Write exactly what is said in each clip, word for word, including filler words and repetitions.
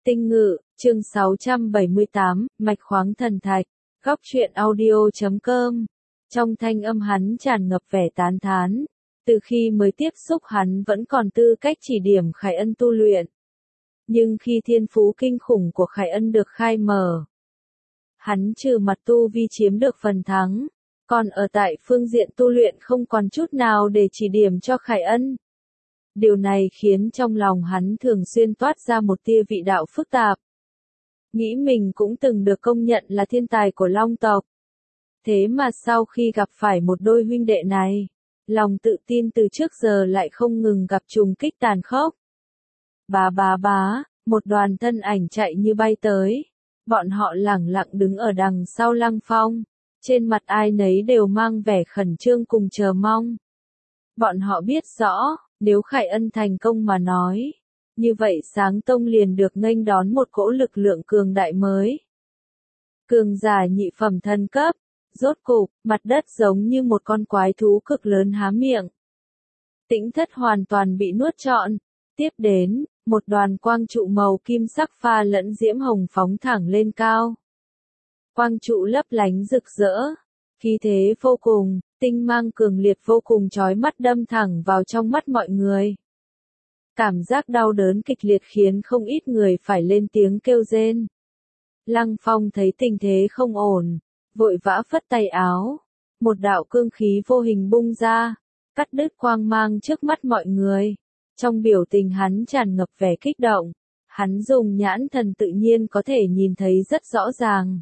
Tinh Ngự, chương sáu trăm bảy mươi tám, Mạch khoáng thần thạch, góc truyện audio chấm com. Trong thanh âm hắn tràn ngập vẻ tán thán. Từ khi mới tiếp xúc hắn vẫn còn tư cách chỉ điểm Khải Ân tu luyện. Nhưng khi thiên phú kinh khủng của Khải Ân được khai mở, hắn trừ mặt tu vi chiếm được phần thắng, còn ở tại phương diện tu luyện không còn chút nào để chỉ điểm cho Khải Ân. Điều này khiến trong lòng hắn thường xuyên toát ra một tia vị đạo phức tạp. Nghĩ mình cũng từng được công nhận là thiên tài của Long tộc. Thế mà sau khi gặp phải một đôi huynh đệ này, lòng tự tin từ trước giờ lại không ngừng gặp trùng kích tàn khốc. Bá bá bá, một đoàn thân ảnh chạy như bay tới. Bọn họ lẳng lặng đứng ở đằng sau Lăng Phong. Trên mặt ai nấy đều mang vẻ khẩn trương cùng chờ mong. Bọn họ biết rõ, nếu Khải Ân thành công mà nói, như vậy Sáng Tông liền được nghênh đón một cỗ lực lượng cường đại mới. Cường giả nhị phẩm thần cấp, rốt cục, mặt đất giống như một con quái thú cực lớn há miệng. Tĩnh thất hoàn toàn bị nuốt trọn. Tiếp đến, một đoàn quang trụ màu kim sắc pha lẫn diễm hồng phóng thẳng lên cao. Quang trụ lấp lánh rực rỡ, khí thế vô cùng, tinh mang cường liệt vô cùng chói mắt đâm thẳng vào trong mắt mọi người. Cảm giác đau đớn kịch liệt khiến không ít người phải lên tiếng kêu rên. Lăng Phong thấy tình thế không ổn, vội vã phất tay áo, một đạo cương khí vô hình bung ra, cắt đứt quang mang trước mắt mọi người. Trong biểu tình hắn tràn ngập vẻ kích động, hắn dùng nhãn thần tự nhiên có thể nhìn thấy rất rõ ràng.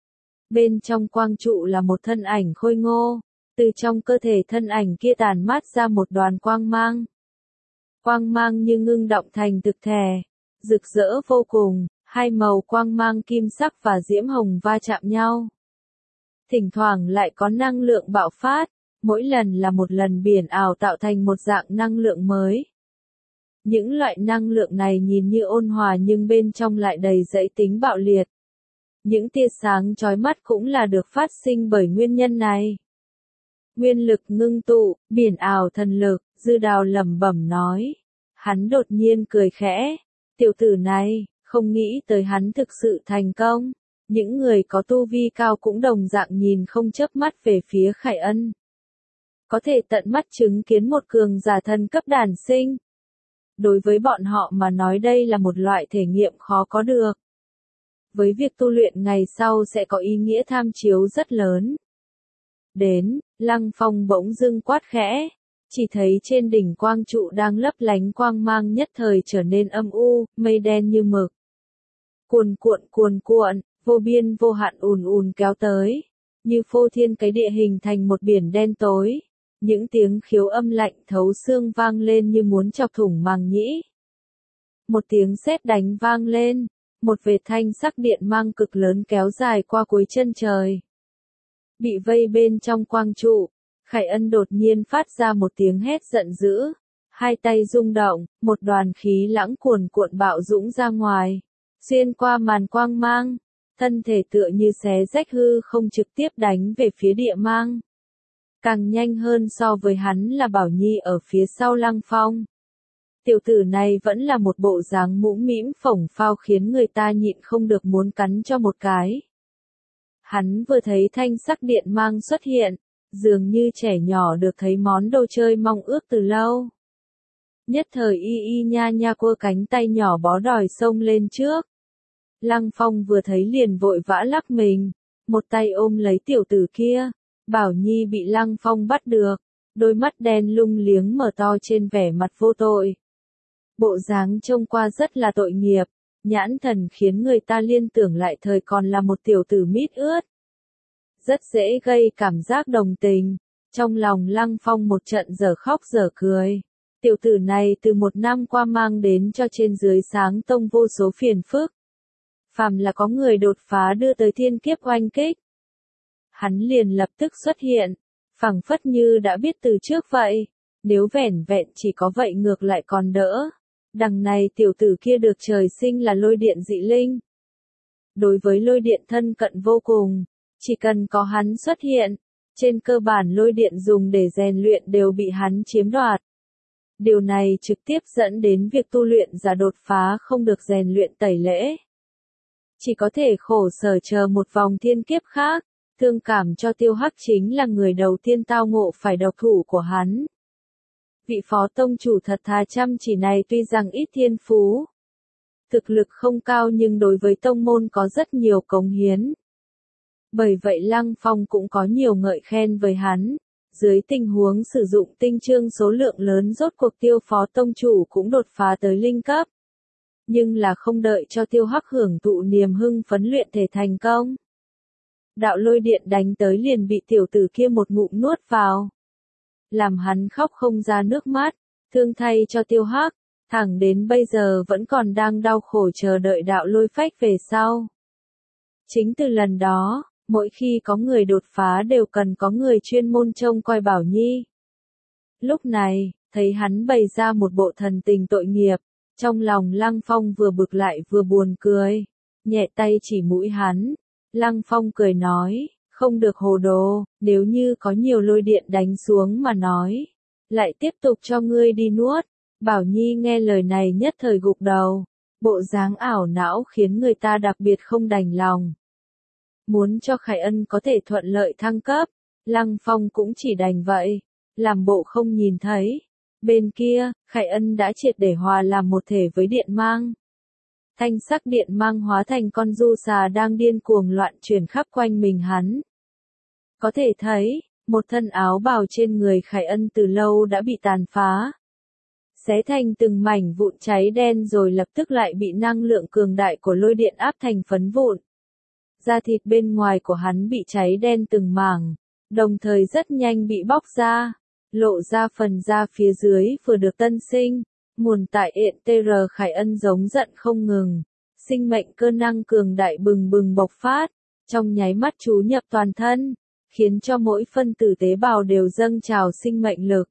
Bên trong quang trụ là một thân ảnh khôi ngô, từ trong cơ thể thân ảnh kia tàn mát ra một đoàn quang mang. Quang mang như ngưng động thành thực thể, rực rỡ vô cùng, hai màu quang mang kim sắc và diễm hồng va chạm nhau. Thỉnh thoảng lại có năng lượng bạo phát, mỗi lần là một lần biển ảo tạo thành một dạng năng lượng mới. Những loại năng lượng này nhìn như ôn hòa nhưng bên trong lại đầy dẫy tính bạo liệt. Những tia sáng chói mắt cũng là được phát sinh bởi nguyên nhân này. Nguyên lực ngưng tụ, biển ảo thần lực, Dư Đào lẩm bẩm nói. Hắn đột nhiên cười khẽ. Tiểu tử này, không nghĩ tới hắn thực sự thành công. Những người có tu vi cao cũng đồng dạng nhìn không chớp mắt về phía Khải Ân. Có thể tận mắt chứng kiến một cường giả thần cấp đản sinh. Đối với bọn họ mà nói đây là một loại thể nghiệm khó có được. Với việc tu luyện ngày sau sẽ có ý nghĩa tham chiếu rất lớn. Đến, Lăng Phong bỗng dưng quát khẽ, chỉ thấy trên đỉnh quang trụ đang lấp lánh quang mang nhất thời trở nên âm u, mây đen như mực. Cuồn cuộn cuồn cuộn, vô biên vô hạn ùn ùn kéo tới, như phô thiên cái địa hình thành một biển đen tối. Những tiếng khiếu âm lạnh thấu xương vang lên như muốn chọc thủng màng nhĩ. Một tiếng sét đánh vang lên, một vệt thanh sắc điện mang cực lớn kéo dài qua cuối chân trời. Bị vây bên trong quang trụ, Khải Ân đột nhiên phát ra một tiếng hét giận dữ, hai tay rung động, một đoàn khí lãng cuồn cuộn bạo dũng ra ngoài, xuyên qua màn quang mang, thân thể tựa như xé rách hư không trực tiếp đánh về phía địa mang. Càng nhanh hơn so với hắn là Bảo Nhi ở phía sau Lăng Phong. Tiểu tử này vẫn là một bộ dáng mũm mĩm phổng phao khiến người ta nhịn không được muốn cắn cho một cái. Hắn vừa thấy thanh sắc điện mang xuất hiện, dường như trẻ nhỏ được thấy món đồ chơi mong ước từ lâu. Nhất thời y y nha nha quơ cánh tay nhỏ bó đòi xông lên trước. Lăng Phong vừa thấy liền vội vã lắc mình, một tay ôm lấy tiểu tử kia. Bảo Nhi bị Lăng Phong bắt được, đôi mắt đen lung liếng mở to trên vẻ mặt vô tội. Bộ dáng trông qua rất là tội nghiệp, nhãn thần khiến người ta liên tưởng lại thời còn là một tiểu tử mít ướt. Rất dễ gây cảm giác đồng tình, trong lòng Lăng Phong một trận dở khóc dở cười. Tiểu tử này từ một năm qua mang đến cho trên dưới Sáng Tông vô số phiền phức. Phàm là có người đột phá đưa tới thiên kiếp oanh kích. Hắn liền lập tức xuất hiện, phảng phất như đã biết từ trước vậy, nếu vẻn vẹn chỉ có vậy ngược lại còn đỡ. Đằng này tiểu tử kia được trời sinh là lôi điện dị linh. Đối với lôi điện thân cận vô cùng, chỉ cần có hắn xuất hiện, trên cơ bản lôi điện dùng để rèn luyện đều bị hắn chiếm đoạt. Điều này trực tiếp dẫn đến việc tu luyện giả đột phá không được rèn luyện tẩy lễ. Chỉ có thể khổ sở chờ một vòng thiên kiếp khác, thương cảm cho Tiêu Hắc chính là người đầu tiên tao ngộ phải độc thủ của hắn. Vị phó tông chủ thật thà chăm chỉ này tuy rằng ít thiên phú, thực lực không cao nhưng đối với tông môn có rất nhiều cống hiến. Bởi vậy Lăng Phong cũng có nhiều ngợi khen với hắn. Dưới tình huống sử dụng tinh chương số lượng lớn rốt cuộc Tiêu phó tông chủ cũng đột phá tới linh cấp. Nhưng là không đợi cho Tiêu Hắc hưởng thụ niềm hưng phấn luyện thể thành công. Đạo lôi điện đánh tới liền bị tiểu tử kia một ngụm nuốt vào. Làm hắn khóc không ra nước mắt, thương thay cho Tiêu Hắc, thẳng đến bây giờ vẫn còn đang đau khổ chờ đợi đạo lôi phách về sau. Chính từ lần đó, mỗi khi có người đột phá đều cần có người chuyên môn trông coi Bảo Nhi. Lúc này, thấy hắn bày ra một bộ thần tình tội nghiệp, trong lòng Lăng Phong vừa bực lại vừa buồn cười, nhẹ tay chỉ mũi hắn. Lăng Phong cười nói, không được hồ đồ, nếu như có nhiều lôi điện đánh xuống mà nói, lại tiếp tục cho ngươi đi nuốt. Bảo Nhi nghe lời này nhất thời gục đầu, bộ dáng ảo não khiến người ta đặc biệt không đành lòng. Muốn cho Khải Ân có thể thuận lợi thăng cấp, Lăng Phong cũng chỉ đành vậy, làm bộ không nhìn thấy. Bên kia, Khải Ân đã triệt để hòa làm một thể với điện mang. Thanh sắc điện mang hóa thành con du xà đang điên cuồng loạn chuyển khắp quanh mình hắn. Có thể thấy, một thân áo bào trên người Khải Ân từ lâu đã bị tàn phá. Xé thành từng mảnh vụn cháy đen rồi lập tức lại bị năng lượng cường đại của lôi điện áp thành phấn vụn. Da thịt bên ngoài của hắn bị cháy đen từng mảng, đồng thời rất nhanh bị bóc ra, lộ ra phần da phía dưới vừa được tân sinh. Nguồn tại ện tê rờ Khải Ân giống giận không ngừng, sinh mệnh cơ năng cường đại bừng bừng bộc phát, trong nháy mắt chú nhập toàn thân, khiến cho mỗi phân tử tế bào đều dâng trào sinh mệnh lực.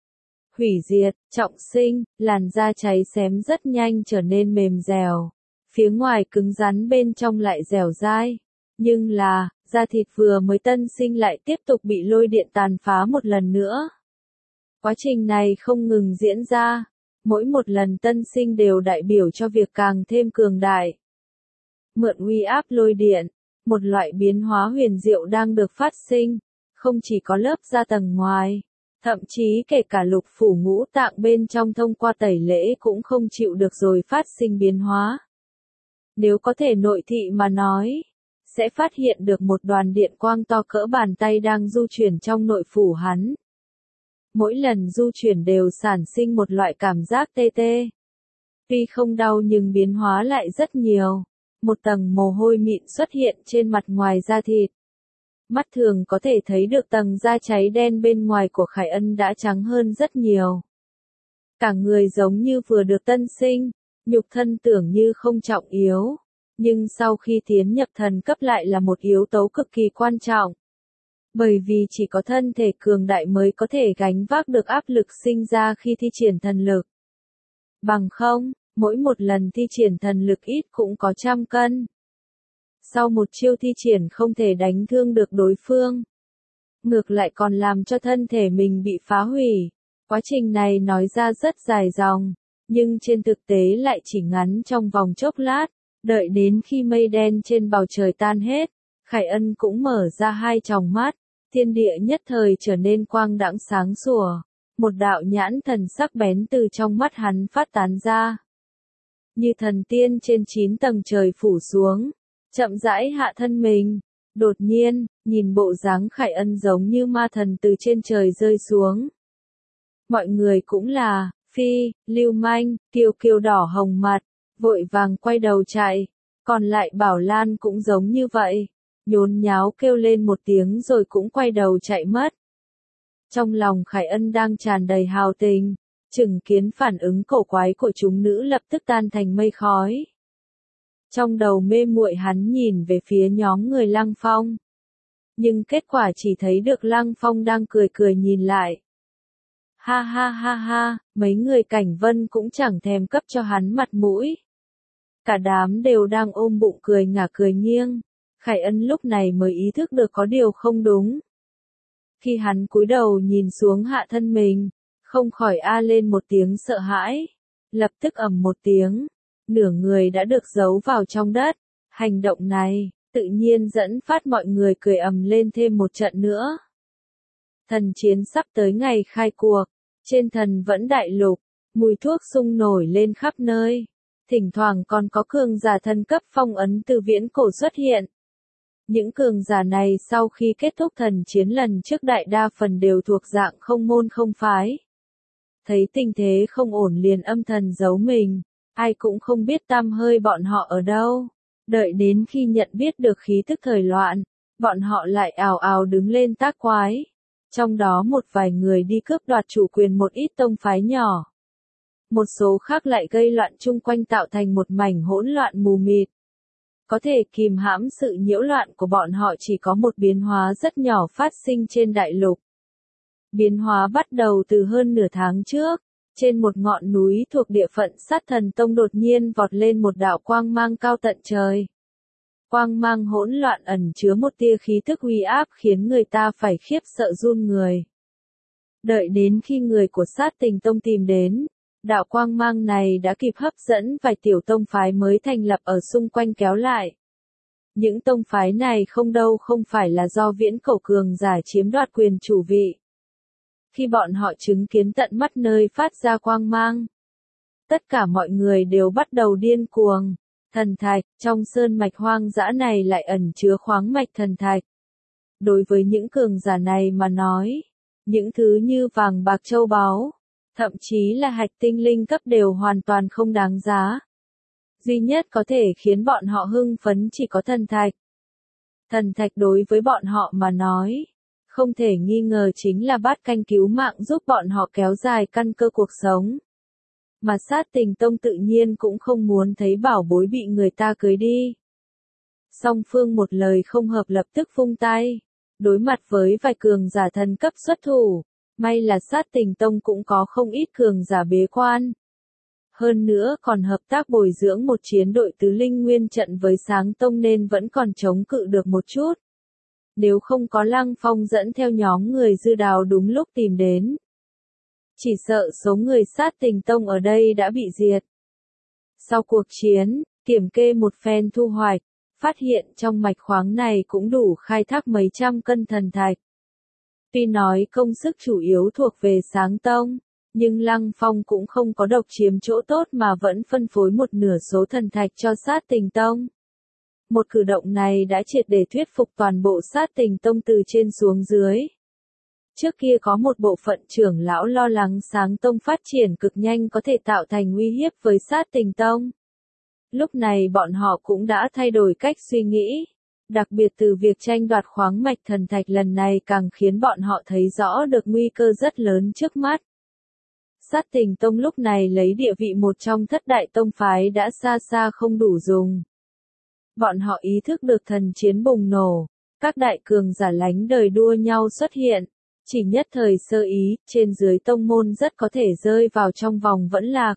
Hủy diệt, trọng sinh, làn da cháy xém rất nhanh trở nên mềm dẻo, phía ngoài cứng rắn bên trong lại dẻo dai, nhưng là, da thịt vừa mới tân sinh lại tiếp tục bị lôi điện tàn phá một lần nữa. Quá trình này không ngừng diễn ra. Mỗi một lần tân sinh đều đại biểu cho việc càng thêm cường đại. Mượn uy áp lôi điện, một loại biến hóa huyền diệu đang được phát sinh, không chỉ có lớp da tầng ngoài, thậm chí kể cả lục phủ ngũ tạng bên trong thông qua tẩy lễ cũng không chịu được rồi phát sinh biến hóa. Nếu có thể nội thị mà nói, sẽ phát hiện được một đoàn điện quang to cỡ bàn tay đang du chuyển trong nội phủ hắn. Mỗi lần du chuyển đều sản sinh một loại cảm giác tê tê. Tuy không đau nhưng biến hóa lại rất nhiều. Một tầng mồ hôi mịn xuất hiện trên mặt ngoài da thịt. Mắt thường có thể thấy được tầng da cháy đen bên ngoài của Khải Ân đã trắng hơn rất nhiều. Cả người giống như vừa được tân sinh, nhục thân tưởng như không trọng yếu. Nhưng sau khi tiến nhập thần cấp lại là một yếu tố cực kỳ quan trọng. Bởi vì chỉ có thân thể cường đại mới có thể gánh vác được áp lực sinh ra khi thi triển thần lực. Bằng không, mỗi một lần thi triển thần lực ít cũng có trăm cân. Sau một chiêu thi triển không thể đánh thương được đối phương. Ngược lại còn làm cho thân thể mình bị phá hủy. Quá trình này nói ra rất dài dòng, nhưng trên thực tế lại chỉ ngắn trong vòng chốc lát, đợi đến khi mây đen trên bầu trời tan hết, Khải Ân cũng mở ra hai tròng mắt. Thiên địa nhất thời trở nên quang đãng sáng sủa, một đạo nhãn thần sắc bén từ trong mắt hắn phát tán ra. Như thần tiên trên chín tầng trời phủ xuống, chậm rãi hạ thân mình, đột nhiên, nhìn bộ dáng Khải Ân giống như ma thần từ trên trời rơi xuống. Mọi người cũng là, Phi, Lưu Manh, Kiều Kiều đỏ hồng mặt, vội vàng quay đầu chạy, còn lại Bảo Lan cũng giống như vậy. Nhốn nháo kêu lên một tiếng rồi cũng quay đầu chạy mất. Trong lòng Khải Ân đang tràn đầy hào tình, chứng kiến phản ứng cổ quái của chúng nữ lập tức tan thành mây khói. Trong đầu mê muội hắn nhìn về phía nhóm người Lăng Phong. Nhưng kết quả chỉ thấy được Lăng Phong đang cười cười nhìn lại. Ha ha ha ha, mấy người Cảnh Vân cũng chẳng thèm cấp cho hắn mặt mũi. Cả đám đều đang ôm bụng cười ngả cười nghiêng. Khải Ân lúc này mới ý thức được có điều không đúng. Khi hắn cúi đầu nhìn xuống hạ thân mình, không khỏi a lên một tiếng sợ hãi. Lập tức ầm một tiếng, nửa người đã được giấu vào trong đất. Hành động này, tự nhiên dẫn phát mọi người cười ầm lên thêm một trận nữa. Thần chiến sắp tới ngày khai cuộc, trên Thần Vẫn Đại Lục, mùi thuốc sung nổi lên khắp nơi. Thỉnh thoảng còn có cường giả thần cấp phong ấn từ viễn cổ xuất hiện. Những cường giả này sau khi kết thúc thần chiến lần trước đại đa phần đều thuộc dạng không môn không phái. Thấy tình thế không ổn liền âm thầm giấu mình, ai cũng không biết tăm hơi bọn họ ở đâu. Đợi đến khi nhận biết được khí tức thời loạn, bọn họ lại ào ào đứng lên tác quái. Trong đó một vài người đi cướp đoạt chủ quyền một ít tông phái nhỏ. Một số khác lại gây loạn chung quanh tạo thành một mảnh hỗn loạn mù mịt. Có thể kìm hãm sự nhiễu loạn của bọn họ chỉ có một biến hóa rất nhỏ phát sinh trên đại lục. Biến hóa bắt đầu từ hơn nửa tháng trước, trên một ngọn núi thuộc địa phận Sát Thần Tông đột nhiên vọt lên một đạo quang mang cao tận trời. Quang mang hỗn loạn ẩn chứa một tia khí tức uy áp khiến người ta phải khiếp sợ run người. Đợi đến khi người của Sát Tình Tông tìm đến, đạo quang mang này đã kịp hấp dẫn vài tiểu tông phái mới thành lập ở xung quanh kéo lại. Những tông phái này không đâu không phải là do viễn cổ cường giả chiếm đoạt quyền chủ vị. Khi bọn họ chứng kiến tận mắt nơi phát ra quang mang, tất cả mọi người đều bắt đầu điên cuồng. Thần thạch, trong sơn mạch hoang dã này lại ẩn chứa khoáng mạch thần thạch. Đối với những cường giả này mà nói, những thứ như vàng bạc châu báu, thậm chí là hạch tinh linh cấp đều hoàn toàn không đáng giá. Duy nhất có thể khiến bọn họ hưng phấn chỉ có thần thạch. Thần thạch đối với bọn họ mà nói, không thể nghi ngờ chính là bát canh cứu mạng giúp bọn họ kéo dài căn cơ cuộc sống. Mà Sát Tình Tông tự nhiên cũng không muốn thấy bảo bối bị người ta cưới đi. Song phương một lời không hợp lập tức vung tay. Đối mặt với vài cường giả thần cấp xuất thủ, may là Sát Tình Tông cũng có không ít cường giả bế quan. Hơn nữa còn hợp tác bồi dưỡng một chiến đội tứ linh nguyên trận với Sáng Tông nên vẫn còn chống cự được một chút. Nếu không có Lăng Phong dẫn theo nhóm người Dư Đào đúng lúc tìm đến, chỉ sợ số người Sát Tình Tông ở đây đã bị diệt. Sau cuộc chiến, kiểm kê một phen thu hoạch, phát hiện trong mạch khoáng này cũng đủ khai thác mấy trăm cân thần thạch. Tuy nói công sức chủ yếu thuộc về Sáng Tông, nhưng Lăng Phong cũng không có độc chiếm chỗ tốt mà vẫn phân phối một nửa số thần thạch cho Sát Tình Tông. Một cử động này đã triệt để thuyết phục toàn bộ Sát Tình Tông từ trên xuống dưới. Trước kia có một bộ phận trưởng lão lo lắng Sáng Tông phát triển cực nhanh có thể tạo thành uy hiếp với Sát Tình Tông. Lúc này bọn họ cũng đã thay đổi cách suy nghĩ. Đặc biệt từ việc tranh đoạt khoáng mạch thần thạch lần này càng khiến bọn họ thấy rõ được nguy cơ rất lớn trước mắt. Sát Tình Tông lúc này lấy địa vị một trong thất đại tông phái đã xa xa không đủ dùng. Bọn họ ý thức được thần chiến bùng nổ, các đại cường giả lánh đời đua nhau xuất hiện. Chỉ nhất thời sơ ý, trên dưới tông môn rất có thể rơi vào trong vòng vẫn lạc.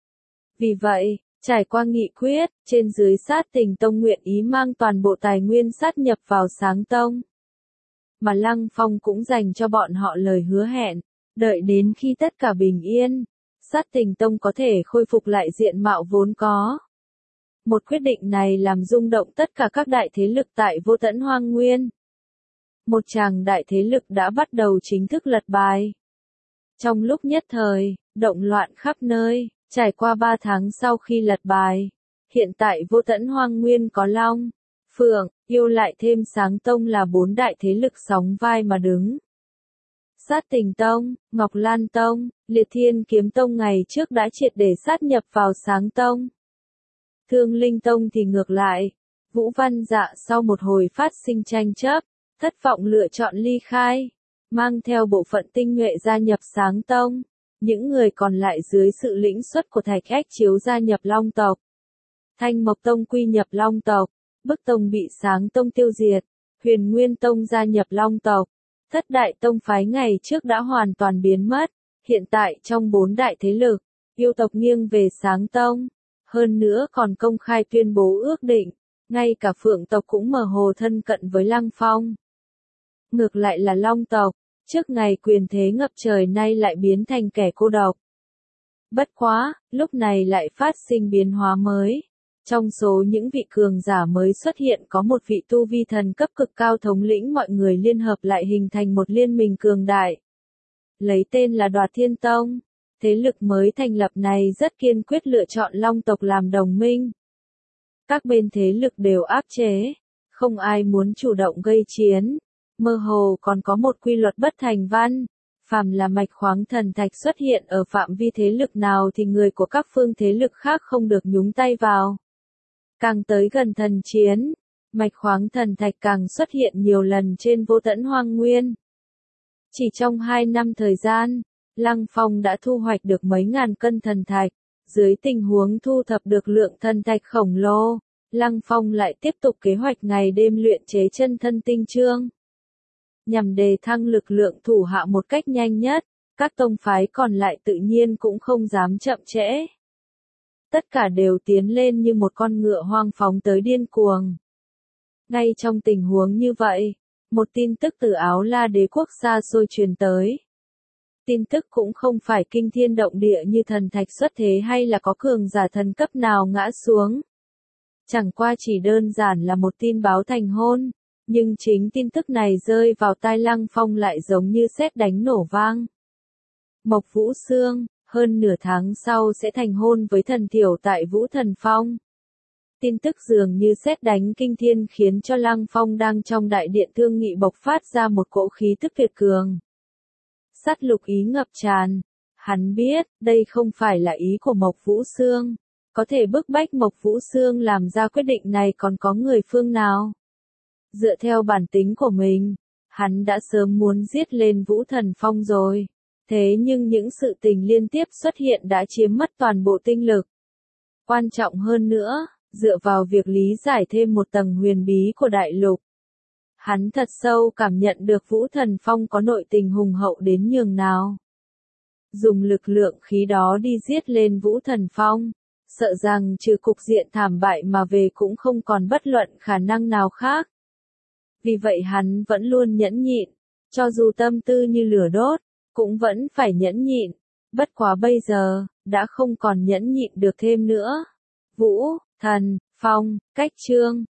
Vì vậy, trải qua nghị quyết, trên dưới Sát Tình Tông nguyện ý mang toàn bộ tài nguyên sát nhập vào Sáng Tông. Mà Lăng Phong cũng dành cho bọn họ lời hứa hẹn, đợi đến khi tất cả bình yên, Sát Tình Tông có thể khôi phục lại diện mạo vốn có. Một quyết định này làm rung động tất cả các đại thế lực tại Vô Tận Hoang Nguyên. Một tràng đại thế lực đã bắt đầu chính thức lật bài. Trong lúc nhất thời, động loạn khắp nơi, trải qua ba tháng sau khi lật bài, hiện tại Vô Tận Hoang Nguyên có Long, Phượng, Yêu lại thêm Sáng Tông là bốn đại thế lực sóng vai mà đứng. Sát Tình Tông, Ngọc Lan Tông, Liệt Thiên Kiếm Tông ngày trước đã triệt để sát nhập vào Sáng Tông. Thương Linh Tông thì ngược lại, Vũ Văn Dạ sau một hồi phát sinh tranh chấp, thất vọng lựa chọn ly khai, mang theo bộ phận tinh nhuệ gia nhập Sáng Tông. Những người còn lại dưới sự lĩnh xuất của Thạch Ách Chiếu gia nhập Long tộc. Thanh Mộc Tông quy nhập Long tộc, Bức Tông bị Sáng Tông tiêu diệt, Huyền Nguyên Tông gia nhập Long tộc. Thất đại tông phái ngày trước đã hoàn toàn biến mất, hiện tại trong bốn đại thế lực, yêu tộc nghiêng về Sáng Tông. Hơn nữa còn công khai tuyên bố ước định, ngay cả Phượng tộc cũng mơ hồ thân cận với Lăng Phong. Ngược lại là Long tộc, Trước ngày quyền thế ngập trời nay lại biến thành kẻ cô độc. Bất quá, lúc này lại phát sinh biến hóa mới. Trong số những vị cường giả mới xuất hiện có một vị tu vi thần cấp cực cao thống lĩnh mọi người liên hợp lại hình thành một liên minh cường đại. Lấy tên là Đoạt Thiên Tông. Thế lực mới thành lập này rất kiên quyết lựa chọn Long tộc làm đồng minh. Các bên thế lực đều áp chế, không ai muốn chủ động gây chiến. Mơ hồ còn có một quy luật bất thành văn. Phàm là mạch khoáng thần thạch xuất hiện ở phạm vi thế lực nào thì người của các phương thế lực khác không được nhúng tay vào. Càng tới gần thần chiến, mạch khoáng thần thạch càng xuất hiện nhiều lần trên vô tận hoang nguyên. Chỉ trong hai năm thời gian, Lăng Phong đã thu hoạch được mấy ngàn cân thần thạch. Dưới tình huống thu thập được lượng thần thạch khổng lồ, Lăng Phong lại tiếp tục kế hoạch ngày đêm luyện chế chân thân tinh chương. Nhằm đề thăng lực lượng thủ hạ một cách nhanh nhất, các tông phái còn lại tự nhiên cũng không dám chậm trễ. Tất cả đều tiến lên như một con ngựa hoang phóng tới điên cuồng. Ngay trong tình huống như vậy, một tin tức từ Áo La Đế quốc xa xôi truyền tới. Tin tức cũng không phải kinh thiên động địa như thần thạch xuất thế hay là có cường giả thần cấp nào ngã xuống. Chẳng qua chỉ đơn giản là một tin báo thành hôn, nhưng chính tin tức này rơi vào tai Lăng Phong lại giống như sét đánh nổ vang. Mộc Vũ Sương, hơn nửa tháng sau sẽ thành hôn với thần thiểu tại Vũ Thần Phong. Tin tức dường như sét đánh kinh thiên khiến cho Lăng Phong đang trong đại điện thương nghị bộc phát ra một cỗ khí tức tuyệt cường. Sát lục ý ngập tràn. Hắn biết, đây không phải là ý của Mộc Vũ Sương. Có thể bức bách Mộc Vũ Sương làm ra quyết định này còn có người phương nào. Dựa theo bản tính của mình, hắn đã sớm muốn giết lên Vũ Thần Phong rồi. Thế nhưng những sự tình liên tiếp xuất hiện đã chiếm mất toàn bộ tinh lực. Quan trọng hơn nữa, dựa vào việc lý giải thêm một tầng huyền bí của đại lục. Hắn thật sâu cảm nhận được Vũ Thần Phong có nội tình hùng hậu đến nhường nào. Dùng lực lượng khí đó đi giết lên Vũ Thần Phong, sợ rằng trừ cục diện thảm bại mà về cũng không còn bất luận khả năng nào khác. Vì vậy hắn vẫn luôn nhẫn nhịn, cho dù tâm tư như lửa đốt, cũng vẫn phải nhẫn nhịn. Bất quá bây giờ, đã không còn nhẫn nhịn được thêm nữa. Vũ Thần Phong, cách chương